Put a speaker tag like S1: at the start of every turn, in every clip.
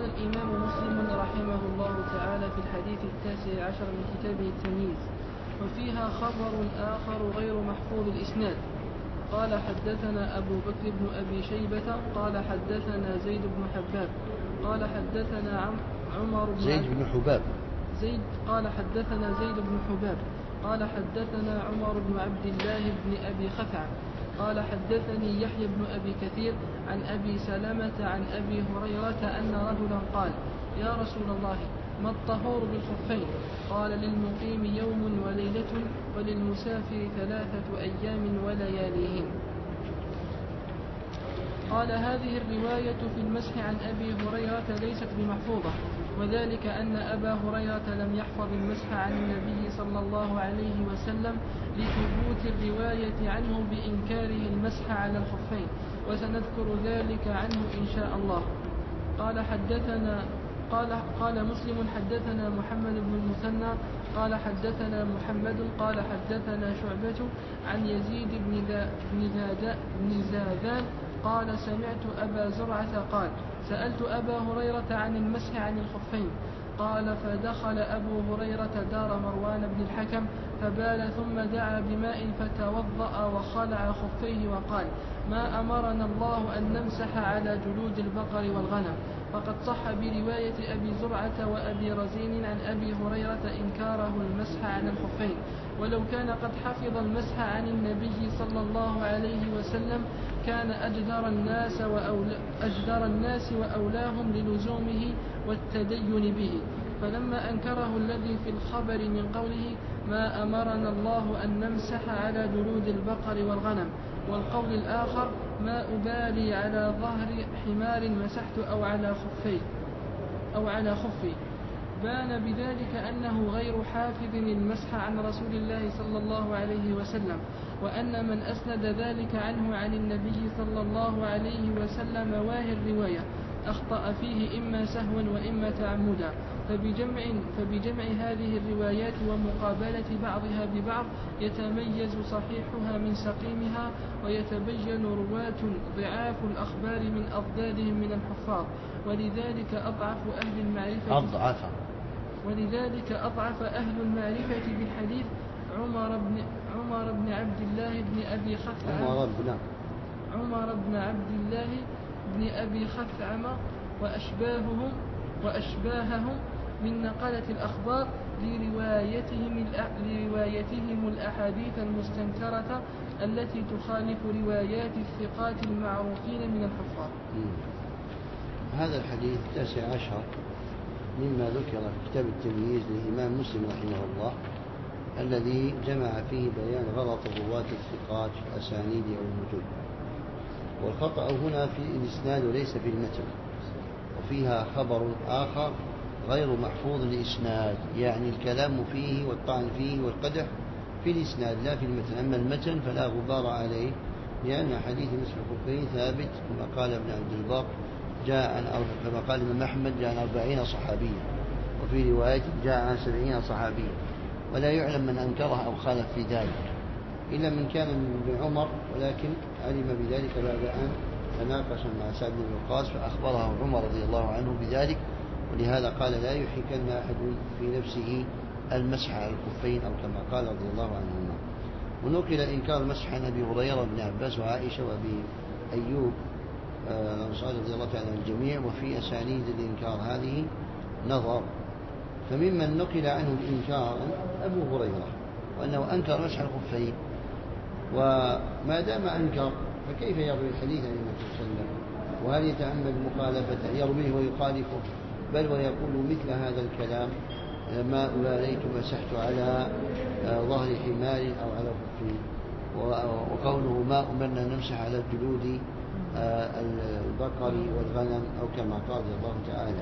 S1: الإمام مسلم رحمه الله تعالى في الحديث 19 من كتابه التمييز: وفيها خبر آخر غير محفوظ الإسناد. قال حدثنا أبو بكر بن أبي شيبة قال حدثنا زيد بن حباب قال حدثنا عمر بن
S2: زيد بن حباب
S1: قال حدثنا زيد بن حباب قال حدثنا عمر بن عبد الله بن أبي خثعم قال حدثني يحيى بن أبي كثير عن أبي سلمة عن أبي هريرة أن رجلا قال: يا رسول الله، ما الطهور بالخفين؟ قال: للمقيم يوم وليلة وللمسافر 3 أيام ولياليهن. قال: هذه الرواية في المسح عن أبي هريرة ليست بمحفوظة، وذلك أن أبا هريرة لم يحفظ المسح عن النبي صلى الله عليه وسلم لثبوت الرواية عنه بإنكاره المسح على الخفين، وسنذكر ذلك عنه إن شاء الله. قال مسلم: حدثنا محمد بن المثنى قال حدثنا محمد قال حدثنا شعبة عن يزيد بن زاذان قال: سمعت أبا زرعة قال: سألت أبا هريرة عن المسح عن الخفين. قال: فدخل أبو هريرة دار مروان بن الحكم فبال، ثم دعا بماء فتوضأ وخلع خفيه وقال: ما أمرنا الله أن نمسح على جلود البقر والغنم. فقد صح برواية أبي زرعة وأبي رزين عن أبي هريرة إنكاره المسح عن الخفين، ولو كان قد حفظ المسح عن النبي صلى الله عليه وسلم كان أجدر الناس وأولاهم للزومه والتدين به. فلما أنكره الذي في الخبر من قوله: ما أمرنا الله أن نمسح على جلود البقر والغنم، والقول الآخر: ما أبالي على ظهر حمار مسحت أو على خفي، بان بذلك أنه غير حافظ المسح عن رسول الله صلى الله عليه وسلم، وأن من أسند ذلك عنه عن النبي صلى الله عليه وسلم واهي الرواية أخطأ فيه إما سهوا وإما تعمدا. فبجمع هذه الروايات ومقابلة بعضها ببعض يتميز صحيحها من سقيمها، ويتبين رواة ضعاف الأخبار من أضدادهم من الحفاظ، ولذلك أضعف أهل المعرفة بالحديث عمر بن عبد الله بن أبي خثعم وأشباههم من نقلة الأخبار لروايتهم الأحاديث المستنكرة التي تخالف روايات الثقات المعروفين من الحفاظ.
S2: هذا الحديث 19 مما ذكر في كتاب التمييز للإمام مسلم رحمه الله، الذي جمع فيه بيان غلط الرواة الثقات في الأسانيد أو المتون. والخطأ هنا في الإسناد وليس في المتن. وفيها خبر آخر غير محفوظ الإسناد، يعني الكلام فيه والطعن فيه والقدح في الإسناد لا في المتن. أما المتن فلا غبار عليه، لأن حديث مسح الخفين ثابت كما قال ابن عبد البر كما قال الإمام أحمد جاء عن 40 صحابيا، وفي رواية جاء عن 70 صحابيا، ولا يعلم من أنكره أو خالف في ذلك إلا من كان من عمر، ولكن علم بذلك بعد أن تناقش مع سعد بن وقاص فأخبره عمر رضي الله عنه بذلك، ولهذا قال: لا يحركن أحد في نفسه المسح على الخفين، أو كما قال رضي الله عنهما. ونقل إنكار المسح عن أبي هريرة بن عباس وعائشة وأبي أيوب الأنصاري رضي الله تعالى عن الجميع، وفي أسانيد الإنكار هذه نظر. فممن نقل عنه الإنكار أبو هريرة، وأنه أنكر مسح الخفين، وما دام أنكر فكيف يروي الحديث عن النبي صلى الله عليه وسلم؟ وهل يتعمد مخالفته يرويه ويخالفه؟ بل ويقول مثل هذا الكلام: ما أباليت مسحت على ظهر حمار أو على خفين. وقوله: ما أمرنا نمسح على جلود البقر والغنم، أو كما قال الله تعالى.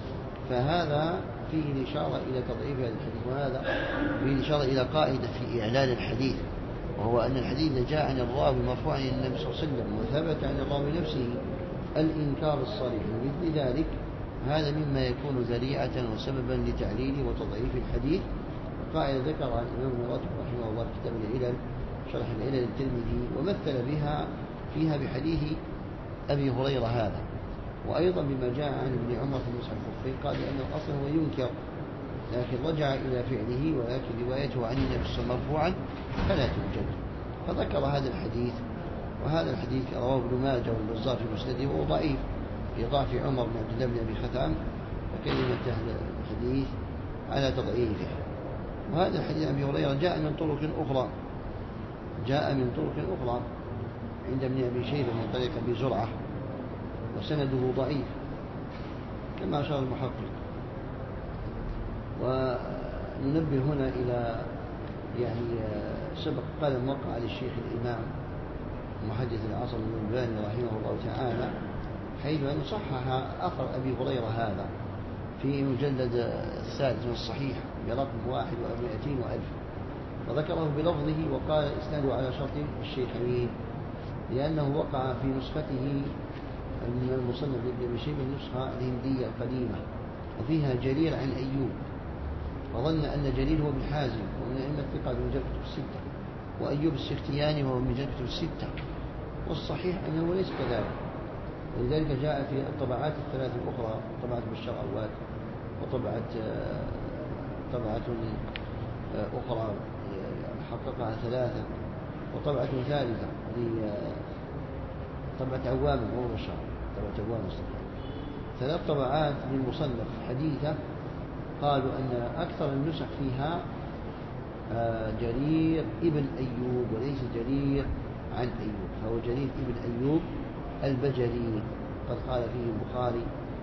S2: فهذا فيه الإشارة إلى تضعيف هذا الحديث، وهذا فيه الإشارة إلى قاعدة في إعلان الحديث، وهو أن الحديث جاء عن الراوي مرفوعا إلى النبي صلى الله عليه وسلم وثبت عن الراوي نفسه الإنكار الصريح، ومثل ذلك هذا مما يكون ذريعة وسببا لتعليل وتضعيف الحديث. قاعدة ذكرها الإمام الراتب رحمه الله في كتاب العلل شرح العلل الترمذي، ومثل فيها بحديث أبي هريرة هذا، وأيضا بما جاء عن ابن عمر في مسح الخفين قال لأنه أصلا هو ينكر، لكن رجع إلى فعله، ولكن روايته عن النبي صلى الله عليه وسلم مرفوعا فلا توجد. فذكر هذا الحديث. وهذا الحديث رواه ابن ماجه والبزار في مسنده وهو ضعيف لضعف عمر بن عبد الله بن أبي خثعم، فكلمة الحديث على تضعيفه. وهذا الحديث عن أبي هريرة جاء من طرق أخرى عند ابن أبي شيبة من طريق أبي زرعة، وسنده ضعيف كما أشار المحقق. وننبه هنا إلى سبق قال موقع للشيخ الإمام محدث العصر الألباني رحمه الله تعالى، حيث أن صحح أثر أبي هريرة هذا في مجلد الثالث من الصحيح برقم 1,200 وألف، وذكره بلفظه وقال إسناده على شرط الشيخين، لأنه وقع في نسخته من المصنف لابن أبي شيبة النسخة الهندية القديمة وفيها جرير عن أيوب، وظن أن جرير هو ابن حازم ومن أئمة الثقة من رجال كتب الستة، وأيوب السختياني وهو من رجال كتب الستة، والصحيح أنه ليس كذلك. ولذلك جاء في الطبعات الثلاث الأخرى، طبعة بشار عواد، وطبعة أخرى حققها ثلاثة، وطبعة ثالثة طبعة عوام وهو بشار، طبعة عوام الصحيح، ثلاث طبعات للمصنف حديثة. قالوا أن أكثر النسخ فيها جرير ابن أيوب وليس جرير عن أيوب، فهو جرير ابن أيوب البجلي، قد قال فيه البخاري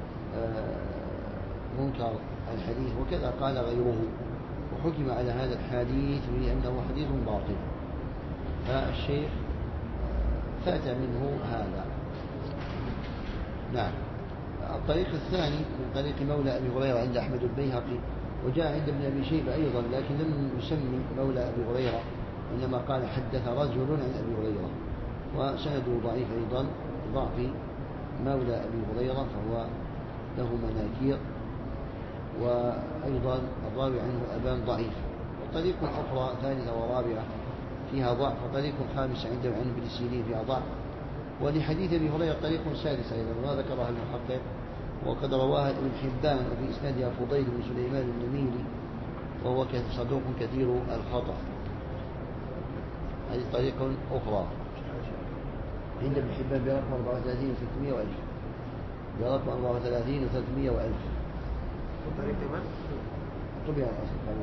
S2: منكر الحديث، وكذا قال غيره، وحكم على هذا الحديث بأنه حديث باطل. فالشيخ فات منه هذا. نعم. الطريق الثاني من طريق مولى أبي هريرة عند أحمد البيهقي، وجاء عند ابن أبي شيبة أيضا، لكن لم يسمي مولى أبي هريرة، إنما قال حدث رجل عن أبي هريرة، وسنده ضعيف أيضا ضعف مولى أبي هريرة، فهو له مناكير، وأيضا الراوي عنه أبان ضعيف. وطريق أخرى ثالثة ورابعة فيها ضعف، وطريق خامسة عنده عن ابن سيرين فيها ضعف. ولحديث أبي هريرة طريق سادس أيضا وما ذكرها المحقق، وقد رواها ابن حبان وفي إسنادها فضيل بن سليمان النميري وهو صدوق كثير الخطأ. هذه طريقة أخرى عند ابن حبان برقم 34 و300 وألف، برقم 34 و300 وألف.
S3: وطريق من؟
S2: طبيعة الأصل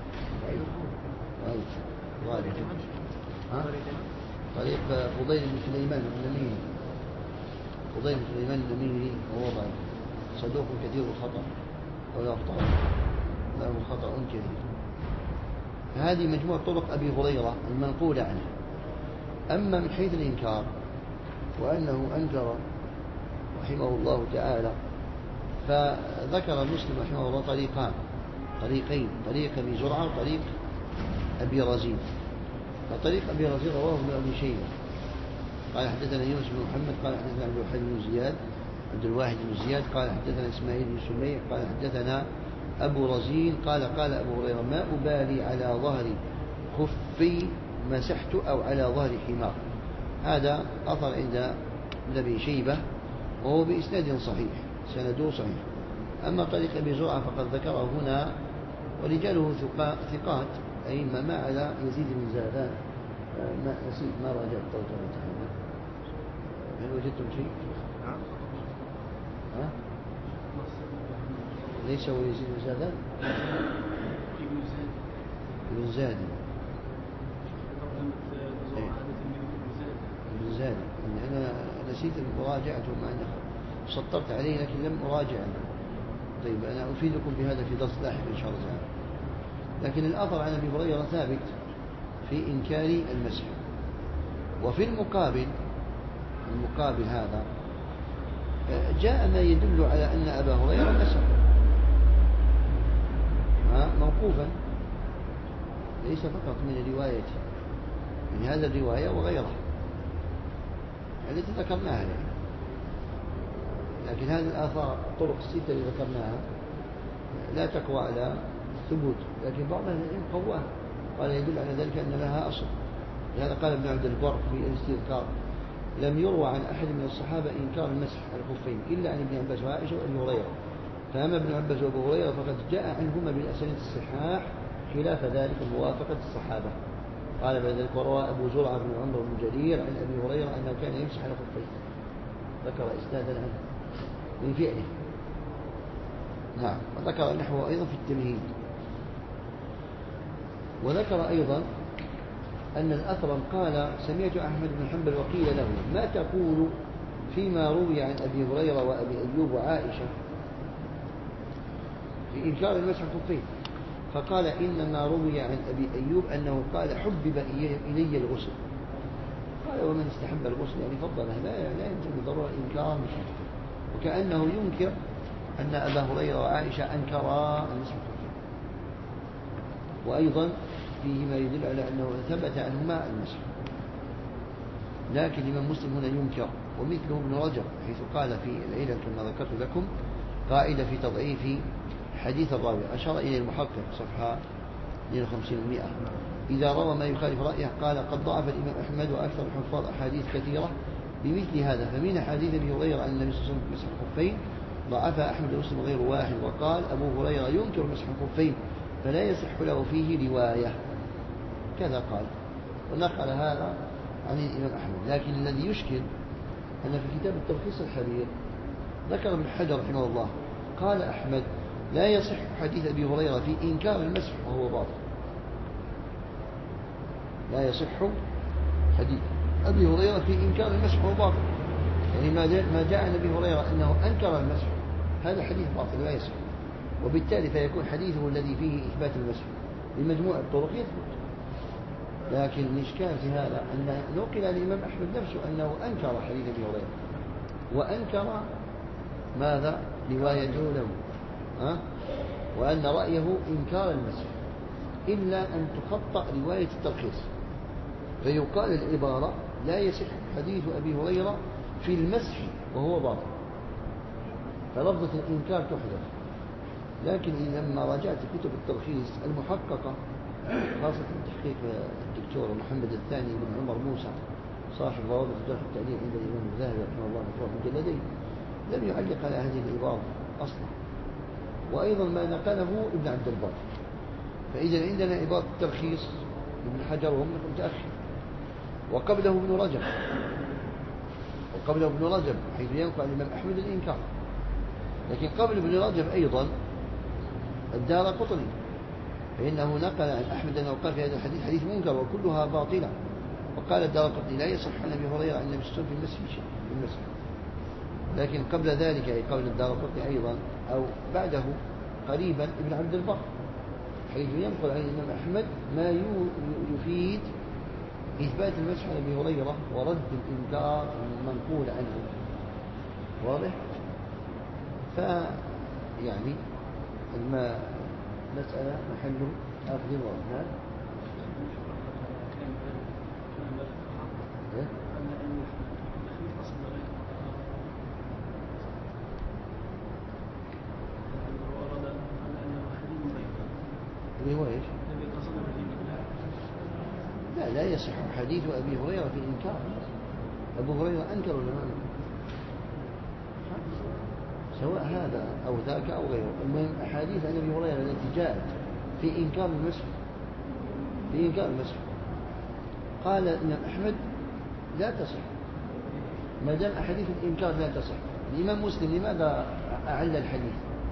S2: طريق فضيل بن سليمان النميري، فضيل بن سليمان النميري وهو ضعيف صدوق كثير الخطأ ويخطأ له خطأ كثير. هذه مجموعة طرق أبي هريرة المنقولة عنه. أما من حيث الإنكار وأنه أنكر رحمه الله تعالى، فذكر مسلم رحمه الله طريقين، طريق أبي زرعة وطريق أبي رزين. فطريق أبي رزين رواه ابن أبي شيبة قال حدثنا يونس بن محمد قال حدثنا عبد الواحد بن زياد قال حدثنا إسماعيل بن سميع قال حدثنا أبو رزين قال أبو هريرة ما أبالي على ظهر خفي مسحت أو على ظهر حمار. هذا أثر عند ابن أبي شيبة وهو بإسناد صحيح، سنده صحيح. أما طريق أبي زرعة فقد ذكره هنا، ورجاله ثقات أئمة ما على يزيد بن زادان. ما راجعت الترجمة هنا، هل وجدتم شيء؟ ها؟ ليس هو يزيد بن زادان؟ ابن زاد ابن زاد. أنا نسيت مراجعته مع أنه سطرت عليه لكن لم أراجع. طيب أنا أفيدكم بهذا في درس لاحق إن شاء الله تعالى. لكن الأثر عن أبي هريرة ثابت في إنكار المسح. وفي المقابل هذا جاء ما يدل على أن أبا هريرة مسح موقوفا، ليس فقط من روايته، من هذا الرواية وغيرها التي ذكرناها يعني. لكن هذه الآثار الطرق الستة اللي ذكرناها لا تقوى على الثبوت، لكن بعض أهل العلم قواها قال يدل على ذلك أن لها أصل. لهذا قال ابن عبد البر في الاستذكار لم يروى عن أحد من الصحابة إنكار المسح على الخفين إلا عن ابن عباس وعائشة وأبي هريرة. فأما ابن عباس وأبو هريرة فقد جاء عنهما بالأسانيد الصحاح خلاف ذلك موافقة الصحابة. قال بعد ذلك وروى أبو زرعة بن عمرو بن جرير عن أبي هريرة أنه كان يمسح على خفين، ذكر إسنادا عنه من فعله. نعم. وذكر نحوه أيضا في التمهيد. وذكر أيضا أن الأثرم قال سمعت أحمد بن حنبل وقيل له ما تقول فيما روي عن أبي هريرة وأبي أيوب وعائشة في إنكار المسح الخفين؟ فقال إنما روي عن أبي أيوب أنه قال حبب إلي الغسل. قال ومن استحب الغسل يعني فضله لا يمكن بالضرورة إنكار المسح، وكأنه ينكر أن أبا هريرة وعائشة أنكرا المسح الخفين. وأيضا فيه ما يدل على أنه ثبت عنهما المسح، لكن الإمام مسلم هنا ينكر. ومثله ابن رجب حيث قال في العلل كما ذكرت لكم قاعدة في تضعيف حديث الراوي، أشار إلى المحقق صفحة 52 و100 إذا روى ما يخالف رأيه قال قد ضعف الإمام أحمد وأكثر الحفاظ أحاديث كثيرة بمثل هذا. فمن حديث أبي هريرة عن النبي صلى الله عليه وسلم مسح الخفين ضعف أحمد ومسلم غير واحد. وقال أبو هريرة ينكر مسح الخفين فلا يصح له فيه رواية، كذا قال، ونقل هذا عن الإمام أحمد. لكن الذي يشكل أن في كتاب التلخيص الحبير ذكر ابن حجر رحمه الله قال أحمد لا يصح حديث أبي هريرة في إنكار المسح وهو باطل. لا يصح حديث أبي هريرة في إنكار المسح وهو باطل، يعني ما جاء عن أبي هريرة أنه أنكر المسح هذا حديث باطل لا يصح، وبالتالي فيكون حديثه الذي فيه إثبات المسح بمجموع الطرق يثبت. لكن الإشكال في هذا أن نقل عن الإمام أحمد نفسه أنه أنكر حديث أبي هريرة، وأنكر ماذا روايته له، وأن رأيه إنكار المسح، إلا أن تخطأ رواية التلخيص فيقال العبارة لا يصح حديث أبي هريرة في المسح وهو باطل، فلفظة الإنكار تحذف. لكن لما راجعت كتب التلخيص المحققة خاصة تحقيق الدكتور محمد الثاني بن عمر موسى صاحب ضوابط الجرح والتعديل عند الإمام الذهبي رحمه الله في مجلدين لم يعلق على هذه العبارة أصلا. وأيضا ما نقله ابن عبد البر. فإذا عندنا عبارة التلخيص ابن حجر وهم متأخر، وقبله ابن رجب حيث ينقل عن الإمام أحمد الإنكار. لكن قبل ابن رجب أيضا الدارقطني فإنه نقل عن أحمد أنه قال في هذا الحديث حديث منكر وكلها باطلة. وقال الدارقطني لا يصح عن أبي هريرة عن النبي صلى الله عليه وسلم في المسح شيء في المسح. لكن قبل ذلك أي قبل الدارقطني أيضا أو بعده قريبا ابن عبد البر حيث ينقل عن الإمام أحمد ما يفيد إثبات المسح عن أبي هريرة ورد الإنكار المنقول عنه. واضح؟ فيعني مسألة محل أخذ وإرهاب. اللي هو ايش؟ لا يصح حديث أبي هريرة في الإنكار. أبو هريرة أنكر ولا ما أنكر؟ سواء هذا أو ذاك أو غيره. المهم أحاديث عن أبي هريرة التي جاءت في إنكار المسح قال الإمام أحمد لا تصح. ما دام أحاديث الإنكار لا تصح، الإمام مسلم لماذا أعل الحديث؟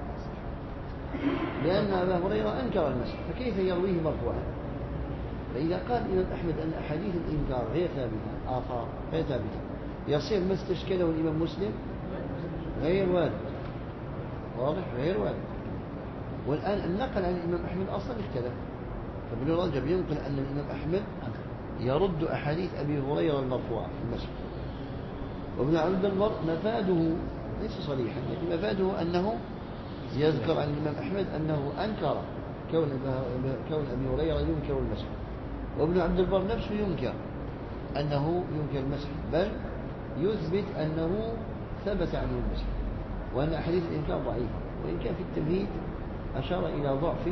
S2: لأن أبا هريرة أنكر المسح فكيف يرويه مرفوعا؟ فإذا قال الإمام أحمد أن أحاديث الإنكار غير ثابتة، آثار غير ثابتة، يصير ما استشكله الإمام مسلم غير وارد. واضح؟ غير وارد. والآن النقل عن الإمام أحمد أصلا اختلف. فابن رجب ينقل أن الإمام أحمد يرد أحاديث أبي هريرة المرفوعة في المسح. وابن عبد البر مفاده ليس صريحا، لكن مفاده أنه يذكر عن الإمام أحمد أنه أنكر كون أبي هريرة ينكر المسح. وابن عبد البر نفسه ينكر أنه ينكر المسح، بل يثبت أنه ثبت عنه المسح، وأن أحاديث الإنكار ضعيفة. وإن كان في التمهيد أشار إلى ضعف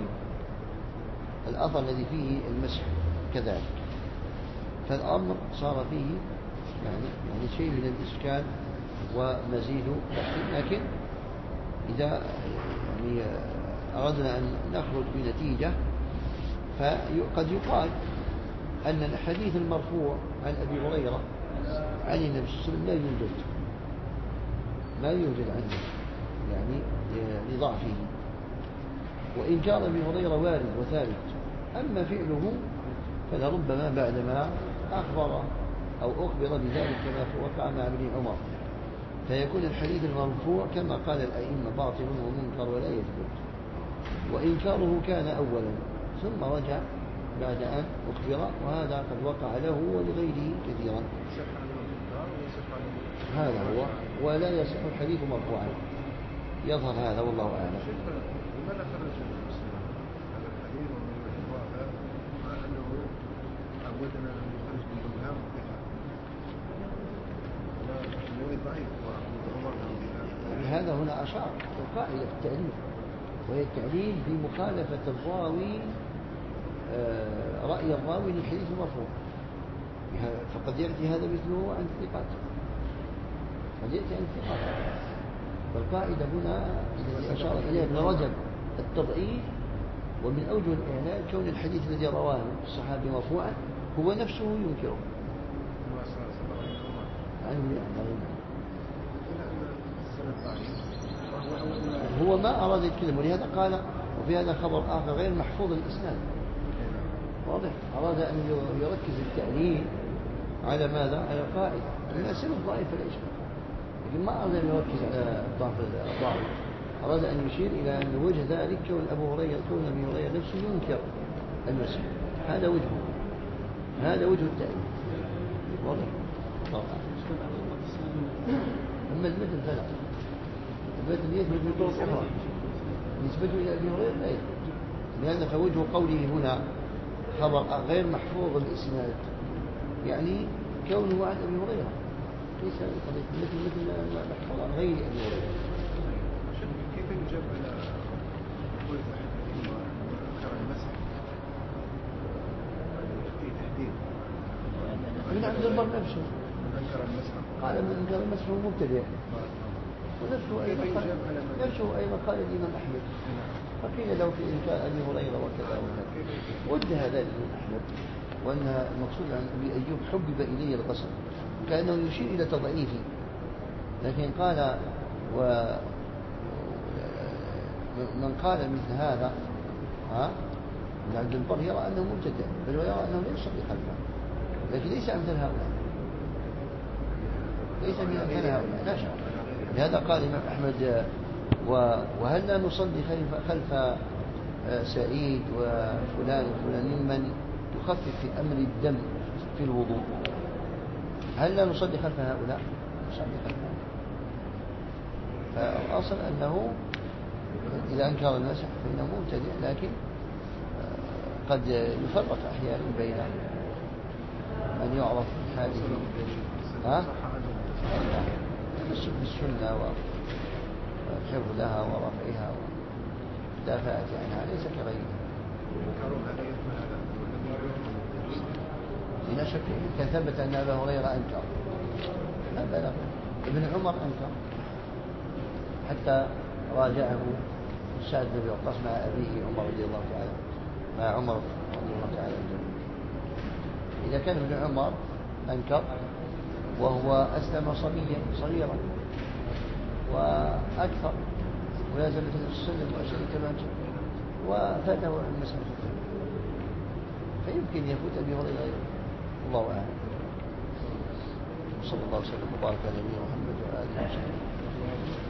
S2: الأثر الذي فيه المسح كذلك. فالأمر صار فيه يعني شيء من الإشكال ومزيد تحقيق. لكن إذا يعني أردنا أن نخرج بنتيجة فقد يقال أن الحديث المرفوع عن أبي هريرة عن النبي صلى الله عليه وسلم لا يوجد عنه يعني لضعفه، وإنكار أبي هريرة وارد وثابت. أما فعله فلربما بعدما أخبر أو أخبر بذلك كما وقع مع ابن عمر، فيكون الحديث المرفوع كما قال الأئمة باطل ومنكر ولا يثبت، وإنكاره كان أولا ثم رجع بعد أن أخبر، وهذا قد وقع له ولغيره كثيرا. هذا هو، ولا يصح الحديث مرفوعا، يظهر هذا والله أعلم.
S3: لماذا خرج المسلم هذا الحديث ومن الواقع مع أنه عودنا أن يخرج بالإمام ضعيف
S2: هذا هنا أشار القاعدة في التعليل، وهي التعليل بمخالفة الراوي رأي الراوي للحديث المرفوع، فقد يأتي هذا مثله عن الثقات، قد يأتي عن الثقات. فالقاعدة هنا التي أشار إليها ابن رجب التضعيف، ومن أوجه الإعلان كون الحديث الذي رواه الصحابي مرفوعا هو نفسه ينكره هو ما أراد الكلمة، ولهذا قال وفي هذا خبر آخر غير محفوظ الإسناد. واضح، أراد أن يركز التعليل على ماذا؟ على القاعدة الناس ضعيف فلا إشكال، لكن ما أراد أن يركز على ضعف الضعف، أراد أن يشير إلى أن وجه ذلك كون أبي هريرة نفسه ينكر المسيح. هذا وجه التعليل. واضح. أما المثل فلا، المثل يثبت من طرق أخرى نسبته إلى أبي هريرة لا يثبت، لأن فوجه قوله هنا خبر غير محفوظ الإسناد يعني كونه عن أبي هريرة، ليس مثل محفوظ عن غير أبي هريرة.
S3: كيف يجاب على قول أحد المسح في تحديد
S2: من عبد البر نفسه
S3: أنكر المسح،
S2: قال من أنكر المسح هو مبتدع، ونفسه أيضا قال الإمام أحمد، فقيل له في إنكار أبي هريرة وكذا وكذا، وجه ذلك الإمام أحمد وأن المقصود عن أبي أيوب حبب إليه القسم، كأنه يشير إلى تضعيفه، لكن قال من قال مثل هذا من عبد البر يرى أنه مبتدع، بل ويرى أنه لا يصلي خلفه، لكن ليس أمثل هؤلاء، ليس من أمثال هؤلاء، لا شك. لهذا قال الإمام أحمد وهل لا نصلي خلف سعيد وفلان وفلان ممن يخفف في أمر الدم في الوضوء، هل لا نصلي خلف هؤلاء؟ نصلي خلفهم. فالأصل أنه إذا أنكر المسح فإنه مبتدع، لكن قد يفرق أحيانا بين من يعرف حاله بالسنة والحفظ لها ورفعها ودافعة عنها، ليس كغيرها. لا شك كان ثبت أن أبا هريرة أنكر، لا بلغ ابن عمر أنكر حتى راجعه سعد بن وقاص مع أبيه عمر رضي الله تعالى، مع عمر رضي الله تعالى عنه. إذا كان ابن عمر أنكر وهو أسلم صغيرا وأكثر ولازم النبي صلى الله عليه وسلم وأشهد كما وفاته عن مسألة، فيمكن يفوت أبي هريرة غيره، الله أعلم. صلى الله عليه وسلم وبارك على نبينا محمد وآله وصحبه.